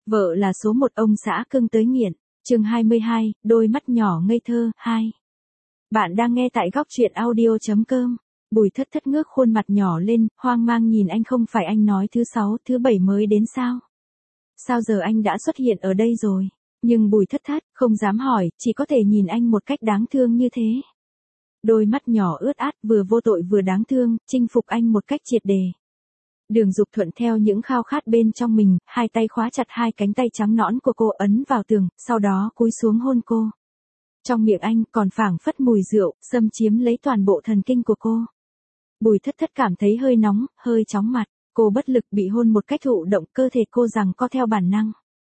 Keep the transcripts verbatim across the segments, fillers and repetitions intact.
Vợ là số một ông xã cưng tới nghiện. Chương hai mươi hai, đôi mắt nhỏ ngây thơ, hai. Bạn đang nghe tại góc truyện audio chấm com. Bùi Thất Thất ngước khuôn mặt nhỏ lên, hoang mang nhìn anh. Không phải anh nói thứ sáu, thứ bảy mới đến sao? Sao giờ anh đã xuất hiện ở đây rồi? Nhưng Bùi Thất Thất không dám hỏi, chỉ có thể nhìn anh một cách đáng thương như thế. Đôi mắt nhỏ ướt át, vừa vô tội vừa đáng thương, chinh phục anh một cách triệt đề. Đường Dục thuận theo những khao khát bên trong mình, hai tay khóa chặt hai cánh tay trắng nõn của cô, ấn vào tường, sau đó cúi xuống hôn cô. Trong miệng anh còn phảng phất mùi rượu, xâm chiếm lấy toàn bộ thần kinh của cô. Bùi Thất Thất cảm thấy hơi nóng, hơi chóng mặt, cô bất lực bị hôn một cách thụ động, cơ thể cô giằng co theo bản năng.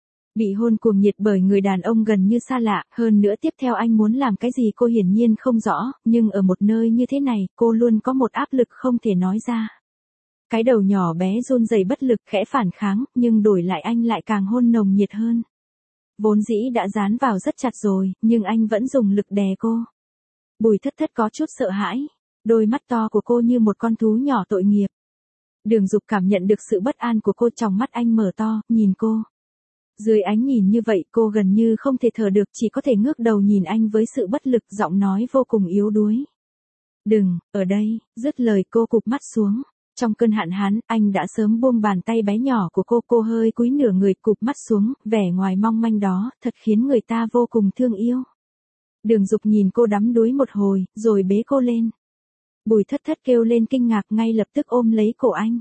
Bị hôn cuồng nhiệt bởi người đàn ông gần như xa lạ, hơn nữa tiếp theo anh muốn làm cái gì cô hiển nhiên không rõ, nhưng ở một nơi như thế này, cô luôn có một áp lực không thể nói ra. Cái đầu nhỏ bé run rẩy bất lực, khẽ phản kháng, nhưng đổi lại anh lại càng hôn nồng nhiệt hơn. Vốn dĩ đã dán vào rất chặt rồi, nhưng anh vẫn dùng lực đè cô. Bùi Thất Thất có chút sợ hãi, đôi mắt to của cô như một con thú nhỏ tội nghiệp. Đường Dục cảm nhận được sự bất an của cô, trong mắt anh mở to, nhìn cô. Dưới ánh nhìn như vậy cô gần như không thể thở được, chỉ có thể ngước đầu nhìn anh với sự bất lực, giọng nói vô cùng yếu đuối. Đừng, ở đây, dứt lời cô cụp mắt xuống. Trong cơn hạn hán, anh đã sớm buông bàn tay bé nhỏ của cô, cô hơi cúi nửa người, cụp mắt xuống, vẻ ngoài mong manh đó, thật khiến người ta vô cùng thương yêu. Đường Dục nhìn cô đắm đuối một hồi, rồi bế cô lên. Bùi Thất Thất kêu lên kinh ngạc, ngay lập tức ôm lấy cổ anh.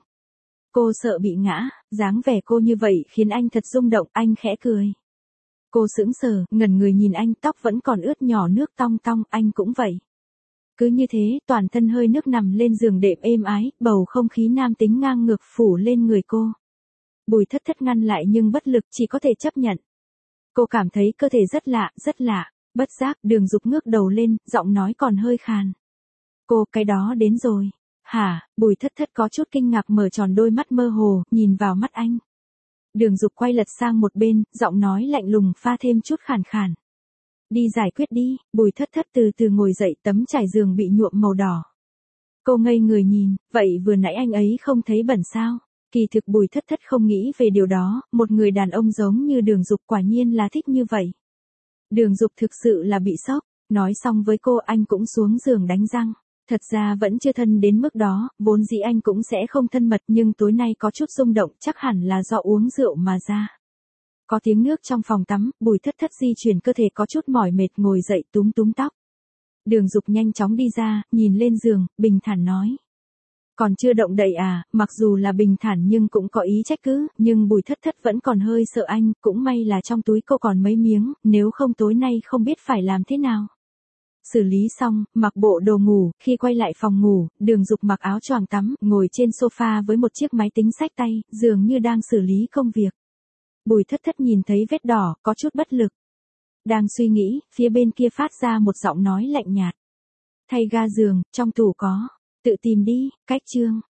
Cô sợ bị ngã, dáng vẻ cô như vậy khiến anh thật rung động, anh khẽ cười. Cô sững sờ, ngẩn người nhìn anh, tóc vẫn còn ướt nhỏ nước tong tong, anh cũng vậy. Cứ như thế, toàn thân hơi nước nằm lên giường đệm êm ái, bầu không khí nam tính ngang ngược phủ lên người cô. Bùi Thất Thất ngăn lại nhưng bất lực, chỉ có thể chấp nhận. Cô cảm thấy cơ thể rất lạ, rất lạ, bất giác, Đường Dục ngước đầu lên, giọng nói còn hơi khàn. Cô, cái đó đến rồi. Hả? Bùi Thất Thất có chút kinh ngạc, mở tròn đôi mắt mơ hồ, nhìn vào mắt anh. Đường Dục quay lật sang một bên, giọng nói lạnh lùng pha thêm chút khàn khàn. Đi giải quyết đi. Bùi Thất Thất từ từ ngồi dậy, tấm trải giường bị nhuộm màu đỏ. Cô ngây người nhìn, vậy vừa nãy anh ấy không thấy bẩn sao? Kỳ thực Bùi Thất Thất không nghĩ về điều đó, một người đàn ông giống như Đường Dục quả nhiên là thích như vậy. Đường Dục thực sự là bị sốc, nói xong với cô anh cũng xuống giường đánh răng. Thật ra vẫn chưa thân đến mức đó, vốn dĩ anh cũng sẽ không thân mật, nhưng tối nay có chút rung động, chắc hẳn là do uống rượu mà ra. Có tiếng nước trong phòng tắm, Bùi Thất Thất di chuyển cơ thể có chút mỏi mệt, ngồi dậy túm túm tóc. Đường Dục nhanh chóng đi ra, nhìn lên giường, bình thản nói. Còn chưa động đậy à? Mặc dù là bình thản nhưng cũng có ý trách cứ, nhưng Bùi Thất Thất vẫn còn hơi sợ anh, cũng may là trong túi cô còn mấy miếng, nếu không tối nay không biết phải làm thế nào. Xử lý xong, mặc bộ đồ ngủ, khi quay lại phòng ngủ, Đường Dục mặc áo choàng tắm, ngồi trên sofa với một chiếc máy tính xách tay, dường như đang xử lý công việc. Bùi Thất Thất nhìn thấy vết đỏ, có chút bất lực. Đang suy nghĩ, phía bên kia phát ra một giọng nói lạnh nhạt. Thay ga giường, trong tủ có. Tự tìm đi, cách chương.